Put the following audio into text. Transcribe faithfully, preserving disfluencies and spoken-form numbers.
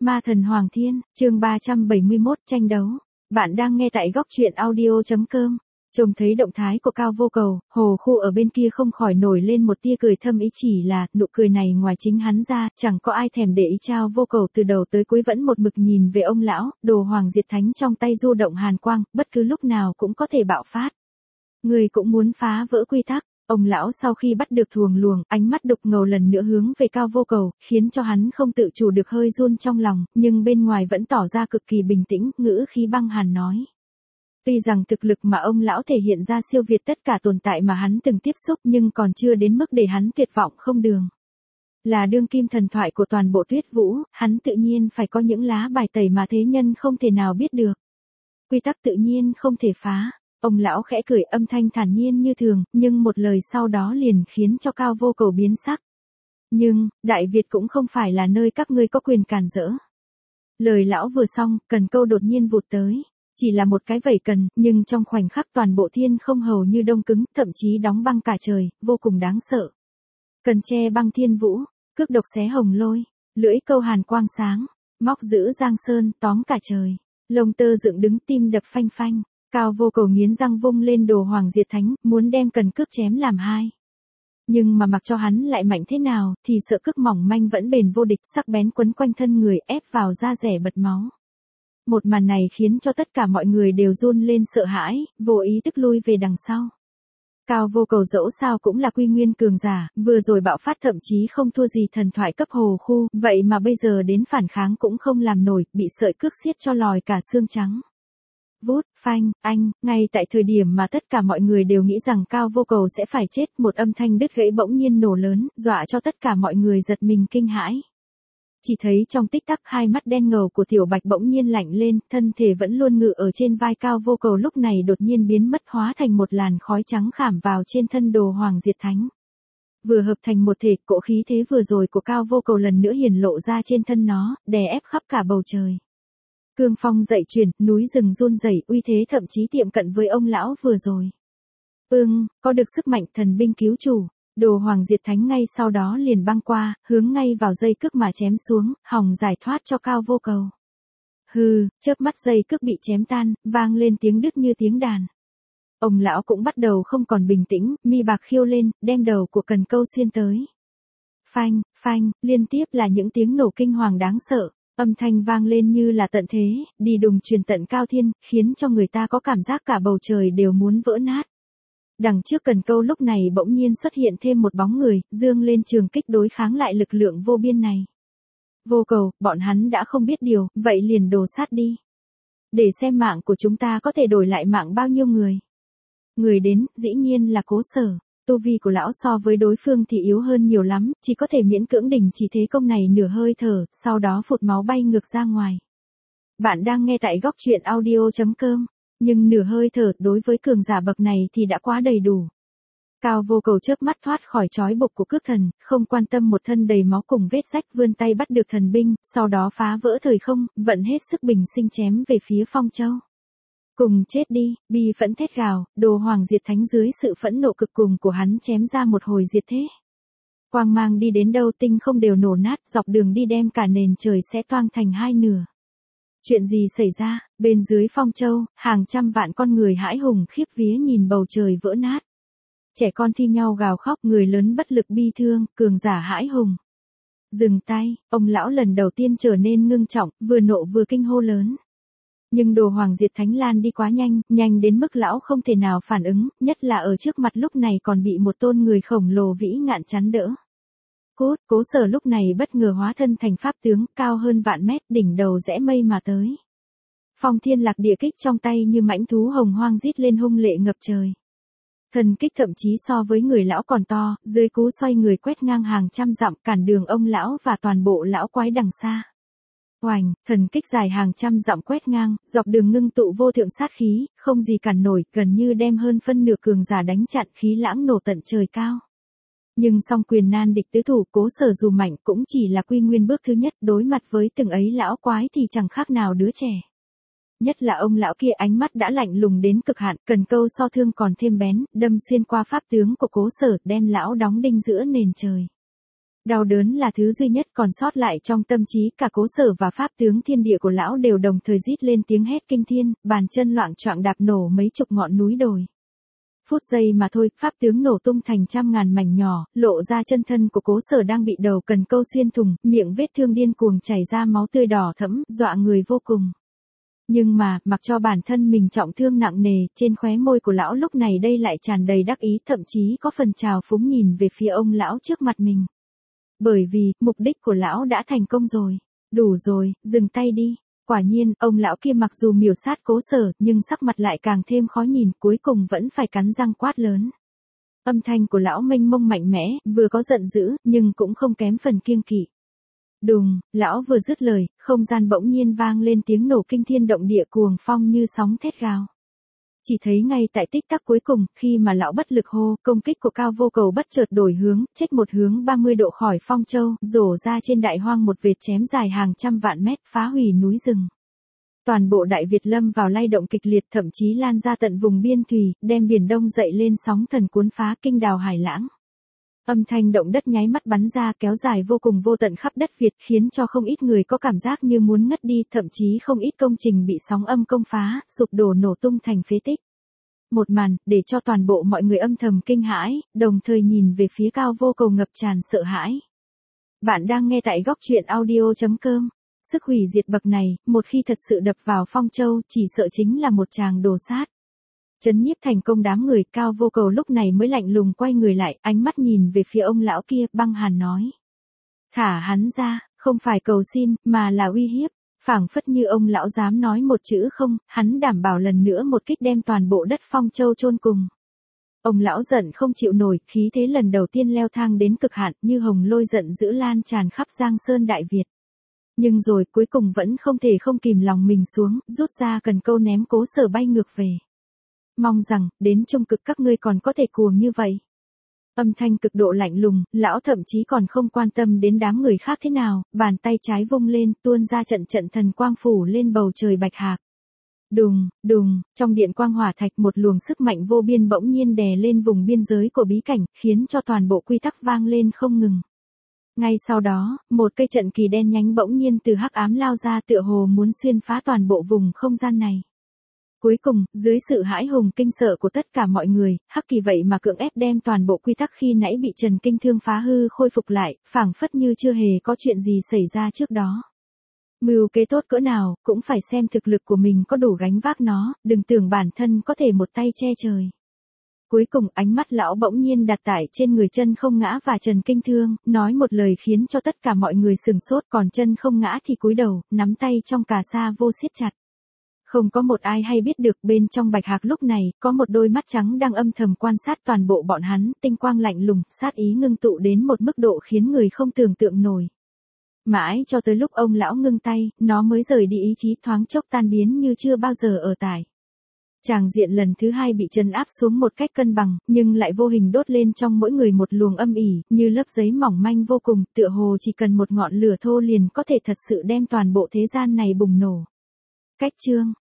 Ma thần Hoàng Thiên, chương ba trăm bảy mươi mốt, tranh đấu. Bạn đang nghe tại góc truyện audio chấm com. Trông thấy động thái của Cao Vô Cầu, Hồ Khu ở bên kia không khỏi nổi lên một tia cười thâm ý, chỉ là, nụ cười này ngoài chính hắn ra, chẳng có ai thèm để ý. Cao Vô Cầu từ đầu tới cuối vẫn một mực nhìn về ông lão, đồ hoàng diệt thánh trong tay du động hàn quang, bất cứ lúc nào cũng có thể bạo phát. Người cũng muốn phá vỡ quy tắc. Ông lão sau khi bắt được thuồng luồng, ánh mắt đục ngầu lần nữa hướng về Cao Vô Cầu, khiến cho hắn không tự chủ được hơi run trong lòng, nhưng bên ngoài vẫn tỏ ra cực kỳ bình tĩnh, ngữ khí băng hàn nói. Tuy rằng thực lực mà ông lão thể hiện ra siêu việt tất cả tồn tại mà hắn từng tiếp xúc, nhưng còn chưa đến mức để hắn tuyệt vọng không đường. Là đương kim thần thoại của toàn bộ Tuyết Vũ, hắn tự nhiên phải có những lá bài tẩy mà thế nhân không thể nào biết được. Quy tắc tự nhiên không thể phá. Ông lão khẽ cười, âm thanh thản nhiên như thường, nhưng một lời sau đó liền khiến cho Cao Vô Cầu biến sắc. Nhưng, Đại Việt cũng không phải là nơi các ngươi có quyền cản rỡ. Lời lão vừa xong, cần câu đột nhiên vụt tới. Chỉ là một cái vẩy cần, nhưng trong khoảnh khắc toàn bộ thiên không hầu như đông cứng, thậm chí đóng băng cả trời, vô cùng đáng sợ. Cần che băng thiên vũ, cước độc xé hồng lôi, lưỡi câu hàn quang sáng, móc giữ giang sơn, tóm cả trời. Lông tơ dựng đứng, tim đập phanh phanh. Cao Vô Cầu nghiến răng vung lên đồ hoàng diệt thánh, muốn đem cần cước chém làm hai. Nhưng mà mặc cho hắn lại mạnh thế nào, thì sợ cước mỏng manh vẫn bền vô địch, sắc bén quấn quanh thân người, ép vào da rẻ bật máu. Một màn này khiến cho tất cả mọi người đều run lên sợ hãi, vô ý tức lui về đằng sau. Cao Vô Cầu dẫu sao cũng là quy nguyên cường giả, vừa rồi bạo phát thậm chí không thua gì thần thoại cấp Hồ Khu, vậy mà bây giờ đến phản kháng cũng không làm nổi, bị sợi cước xiết cho lòi cả xương trắng. Vút, phanh, anh, ngay tại thời điểm mà tất cả mọi người đều nghĩ rằng Cao Vô Cầu sẽ phải chết, một âm thanh đứt gãy bỗng nhiên nổ lớn, dọa cho tất cả mọi người giật mình kinh hãi. Chỉ thấy trong tích tắc hai mắt đen ngầu của Tiểu Bạch bỗng nhiên lạnh lên, thân thể vẫn luôn ngự ở trên vai Cao Vô Cầu lúc này đột nhiên biến mất, hóa thành một làn khói trắng khảm vào trên thân đồ hoàng diệt thánh. Vừa hợp thành một thể, cỗ khí thế vừa rồi của Cao Vô Cầu lần nữa hiển lộ ra trên thân nó, đè ép khắp cả bầu trời. Cương phong dậy chuyển, núi rừng run rẩy, uy thế thậm chí tiệm cận với ông lão vừa rồi. Ưng, có được sức mạnh thần binh cứu chủ, đồ hoàng diệt thánh ngay sau đó liền băng qua, hướng ngay vào dây cước mà chém xuống, hòng giải thoát cho Cao Vô Cầu. Hừ, chớp mắt dây cước bị chém tan, vang lên tiếng đứt như tiếng đàn. Ông lão cũng bắt đầu không còn bình tĩnh, mi bạc khiêu lên, đem đầu của cần câu xuyên tới. Phanh, phanh, liên tiếp là những tiếng nổ kinh hoàng đáng sợ. Âm thanh vang lên như là tận thế, đi đùng truyền tận cao thiên, khiến cho người ta có cảm giác cả bầu trời đều muốn vỡ nát. Đằng trước cần câu lúc này bỗng nhiên xuất hiện thêm một bóng người, dương lên trường kích đối kháng lại lực lượng vô biên này. Vô Cầu, bọn hắn đã không biết điều, vậy liền đồ sát đi. Để xem mạng của chúng ta có thể đổi lại mạng bao nhiêu người. Người đến, dĩ nhiên là Cố Sở. Tu vi của lão so với đối phương thì yếu hơn nhiều lắm, chỉ có thể miễn cưỡng đình chỉ thế công này nửa hơi thở, sau đó phụt máu bay ngược ra ngoài. Bạn đang nghe tại góc truyện audio chấm com, nhưng nửa hơi thở đối với cường giả bậc này thì đã quá đầy đủ. Cao Vô Cầu chớp mắt thoát khỏi trói buộc của cước thần, không quan tâm một thân đầy máu cùng vết rách, vươn tay bắt được thần binh, sau đó phá vỡ thời không, vận hết sức bình sinh chém về phía Phong Châu. Cùng chết đi, bi phẫn thét gào, đồ hoàng diệt thánh dưới sự phẫn nộ cực cùng của hắn chém ra một hồi diệt thế. Quang mang đi đến đâu tinh không đều nổ nát, dọc đường đi đem cả nền trời sẽ toang thành hai nửa. Chuyện gì xảy ra, bên dưới Phong Châu, hàng trăm vạn con người hãi hùng khiếp vía nhìn bầu trời vỡ nát. Trẻ con thi nhau gào khóc, người lớn bất lực bi thương, cường giả hãi hùng. Dừng tay, ông lão lần đầu tiên trở nên ngưng trọng, vừa nộ vừa kinh hô lớn. Nhưng đồ hoàng diệt thánh lan đi quá nhanh, nhanh đến mức lão không thể nào phản ứng, nhất là ở trước mặt lúc này còn bị một tôn người khổng lồ vĩ ngạn chắn đỡ. Cốt, Cố Sở lúc này bất ngờ hóa thân thành pháp tướng, cao hơn vạn mét, đỉnh đầu rẽ mây mà tới. Phong thiên lạc địa kích trong tay như mãnh thú hồng hoang rít lên hung lệ ngập trời. Thần kích thậm chí so với người lão còn to, dưới cú xoay người quét ngang hàng trăm dặm, cản đường ông lão và toàn bộ lão quái đằng xa. Oành, thần kích dài hàng trăm dặm quét ngang, dọc đường ngưng tụ vô thượng sát khí, không gì cản nổi, gần như đem hơn phân nửa cường giả đánh chặn, khí lãng nổ tận trời cao. Nhưng song quyền nan địch tứ thủ, Cố Sở dù mạnh cũng chỉ là quy nguyên bước thứ nhất, đối mặt với từng ấy lão quái thì chẳng khác nào đứa trẻ. Nhất là ông lão kia ánh mắt đã lạnh lùng đến cực hạn, cần câu so thương còn thêm bén, đâm xuyên qua pháp tướng của Cố Sở, đem lão đóng đinh giữa nền trời. Đau đớn là thứ duy nhất còn sót lại trong tâm trí, cả Cố Sở và pháp tướng thiên địa của lão đều đồng thời rít lên tiếng hét kinh thiên, bàn chân loạng choạng đạp nổ mấy chục ngọn núi đồi. Phút giây mà thôi, pháp tướng nổ tung thành trăm ngàn mảnh nhỏ, lộ ra chân thân của Cố Sở đang bị đầu cần câu xuyên thủng, miệng vết thương điên cuồng chảy ra máu tươi đỏ thẫm, dọa người vô cùng. Nhưng mà, mặc cho bản thân mình trọng thương nặng nề, trên khóe môi của lão lúc này đây lại tràn đầy đắc ý, thậm chí có phần trào phúng nhìn về phía ông lão trước mặt mình. Bởi vì, mục đích của lão đã thành công rồi. Đủ rồi, dừng tay đi. Quả nhiên, ông lão kia mặc dù miểu sát Cố Sở, nhưng sắc mặt lại càng thêm khó nhìn, cuối cùng vẫn phải cắn răng quát lớn. Âm thanh của lão mênh mông mạnh mẽ, vừa có giận dữ, nhưng cũng không kém phần kiêng kỵ. Đùng, lão vừa dứt lời, không gian bỗng nhiên vang lên tiếng nổ kinh thiên động địa, cuồng phong như sóng thét gào. Chỉ thấy ngay tại tích tắc cuối cùng, khi mà lão bất lực hô, công kích của Cao Vô Cầu bất chợt đổi hướng, chếch một hướng ba mươi độ khỏi Phong Châu, rổ ra trên đại hoang một vệt chém dài hàng trăm vạn mét, phá hủy núi rừng. Toàn bộ Đại Việt lâm vào lay động kịch liệt, thậm chí lan ra tận vùng biên thùy, đem biển Đông dậy lên sóng thần cuốn phá kinh đào hải lãng. Âm thanh động đất nháy mắt bắn ra, kéo dài vô cùng vô tận khắp đất Việt, khiến cho không ít người có cảm giác như muốn ngất đi, thậm chí không ít công trình bị sóng âm công phá, sụp đổ nổ tung thành phế tích. Một màn, để cho toàn bộ mọi người âm thầm kinh hãi, đồng thời nhìn về phía Cao Vô Cầu ngập tràn sợ hãi. Bạn đang nghe tại góc truyện audio chấm com. Sức hủy diệt bậc này, một khi thật sự đập vào Phong Châu, chỉ sợ chính là một tràng đồ sát. Trấn nhiếp thành công đám người, Cao Vô Cầu lúc này mới lạnh lùng quay người lại, ánh mắt nhìn về phía ông lão kia, băng hàn nói. Thả hắn ra, không phải cầu xin, mà là uy hiếp. Phảng phất như ông lão dám nói một chữ không, hắn đảm bảo lần nữa một kích đem toàn bộ đất Phong Châu chôn cùng. Ông lão giận không chịu nổi, khí thế lần đầu tiên leo thang đến cực hạn, như hồng lôi giận dữ lan tràn khắp Giang Sơn Đại Việt. Nhưng rồi cuối cùng vẫn không thể không kìm lòng mình xuống, rút ra cần câu ném Cố Sở bay ngược về. Mong rằng, đến trung cực các ngươi còn có thể cuồng như vậy. Âm thanh cực độ lạnh lùng, lão thậm chí còn không quan tâm đến đám người khác thế nào, bàn tay trái vung lên, tuôn ra trận trận thần quang phủ lên bầu trời bạch hạc. Đùng, đùng, trong điện quang hỏa thạch một luồng sức mạnh vô biên bỗng nhiên đè lên vùng biên giới của bí cảnh, khiến cho toàn bộ quy tắc vang lên không ngừng. Ngay sau đó, một cây trận kỳ đen nhánh bỗng nhiên từ hắc ám lao ra, tựa hồ muốn xuyên phá toàn bộ vùng không gian này. Cuối cùng, dưới sự hãi hùng kinh sợ của tất cả mọi người, hắc kỳ vậy mà cưỡng ép đem toàn bộ quy tắc khi nãy bị Trần Kinh Thương phá hư khôi phục lại, phảng phất như chưa hề có chuyện gì xảy ra trước đó. Mưu kế tốt cỡ nào, cũng phải xem thực lực của mình có đủ gánh vác nó, đừng tưởng bản thân có thể một tay che trời. Cuối cùng ánh mắt lão bỗng nhiên đặt tại trên người Chân Không Ngã và Trần Kinh Thương, nói một lời khiến cho tất cả mọi người sừng sốt, còn Chân Không Ngã thì cúi đầu, nắm tay trong cà sa vô siết chặt. Không có một ai hay biết được bên trong bạch hạc lúc này, có một đôi mắt trắng đang âm thầm quan sát toàn bộ bọn hắn, tinh quang lạnh lùng, sát ý ngưng tụ đến một mức độ khiến người không tưởng tượng nổi. Mãi cho tới lúc ông lão ngưng tay, nó mới rời đi, ý chí thoáng chốc tan biến như chưa bao giờ ở tại. Tràng diện lần thứ hai bị trấn áp xuống một cách cân bằng, nhưng lại vô hình đốt lên trong mỗi người một luồng âm ỉ, như lớp giấy mỏng manh vô cùng, tựa hồ chỉ cần một ngọn lửa thô liền có thể thật sự đem toàn bộ thế gian này bùng nổ. Cách chương